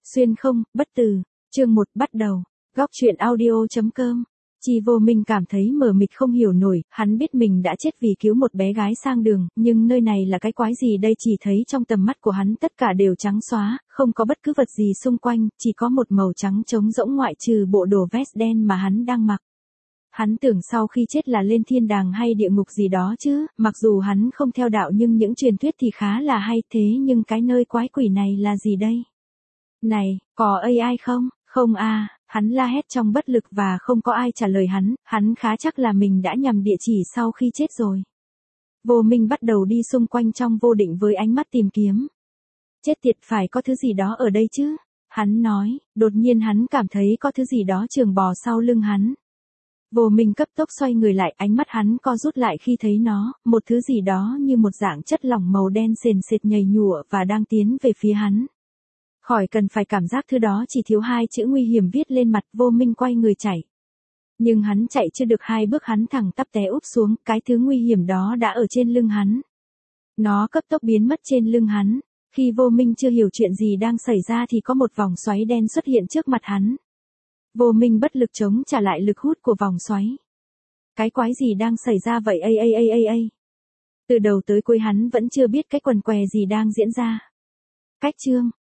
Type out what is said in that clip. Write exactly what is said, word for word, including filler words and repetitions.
Xuyên không, bất tử. Chương một bắt đầu. Góc truyện audio chấm com. Chi Vô Minh cảm thấy mờ mịt không hiểu nổi, hắn biết mình đã chết vì cứu một bé gái sang đường, nhưng nơi này là cái quái gì đây, chỉ thấy trong tầm mắt của hắn tất cả đều trắng xóa, không có bất cứ vật gì xung quanh, chỉ có một màu trắng trống rỗng ngoại trừ bộ đồ vest đen mà hắn đang mặc. Hắn tưởng sau khi chết là lên thiên đàng hay địa ngục gì đó chứ, mặc dù hắn không theo đạo nhưng những truyền thuyết thì khá là hay, thế nhưng cái nơi quái quỷ này là gì đây? Này, có a i không? Không a, hắn la hét trong bất lực và không có ai trả lời hắn, hắn khá chắc là mình đã nhầm địa chỉ sau khi chết rồi. Vô Minh bắt đầu đi xung quanh trong vô định với ánh mắt tìm kiếm. Chết tiệt, phải có thứ gì đó ở đây chứ? Hắn nói, đột nhiên hắn cảm thấy có thứ gì đó chườm bò sau lưng hắn. Vô Minh cấp tốc xoay người lại, ánh mắt hắn co rút lại khi thấy nó, một thứ gì đó như một dạng chất lỏng màu đen sền sệt nhầy nhụa và đang tiến về phía hắn. Khỏi cần phải cảm giác thứ đó chỉ thiếu hai chữ nguy hiểm viết lên mặt. Vô Minh quay người chạy. Nhưng hắn chạy chưa được hai bước hắn thẳng tắp té úp xuống, cái thứ nguy hiểm đó đã ở trên lưng hắn. Nó cấp tốc biến mất trên lưng hắn. Khi Vô Minh chưa hiểu chuyện gì đang xảy ra thì có một vòng xoáy đen xuất hiện trước mặt hắn. Vô Minh bất lực chống trả lại lực hút của vòng xoáy. Cái quái gì đang xảy ra vậy a a a a a? Từ đầu tới cuối hắn vẫn chưa biết cái quần què gì đang diễn ra. Cách chương,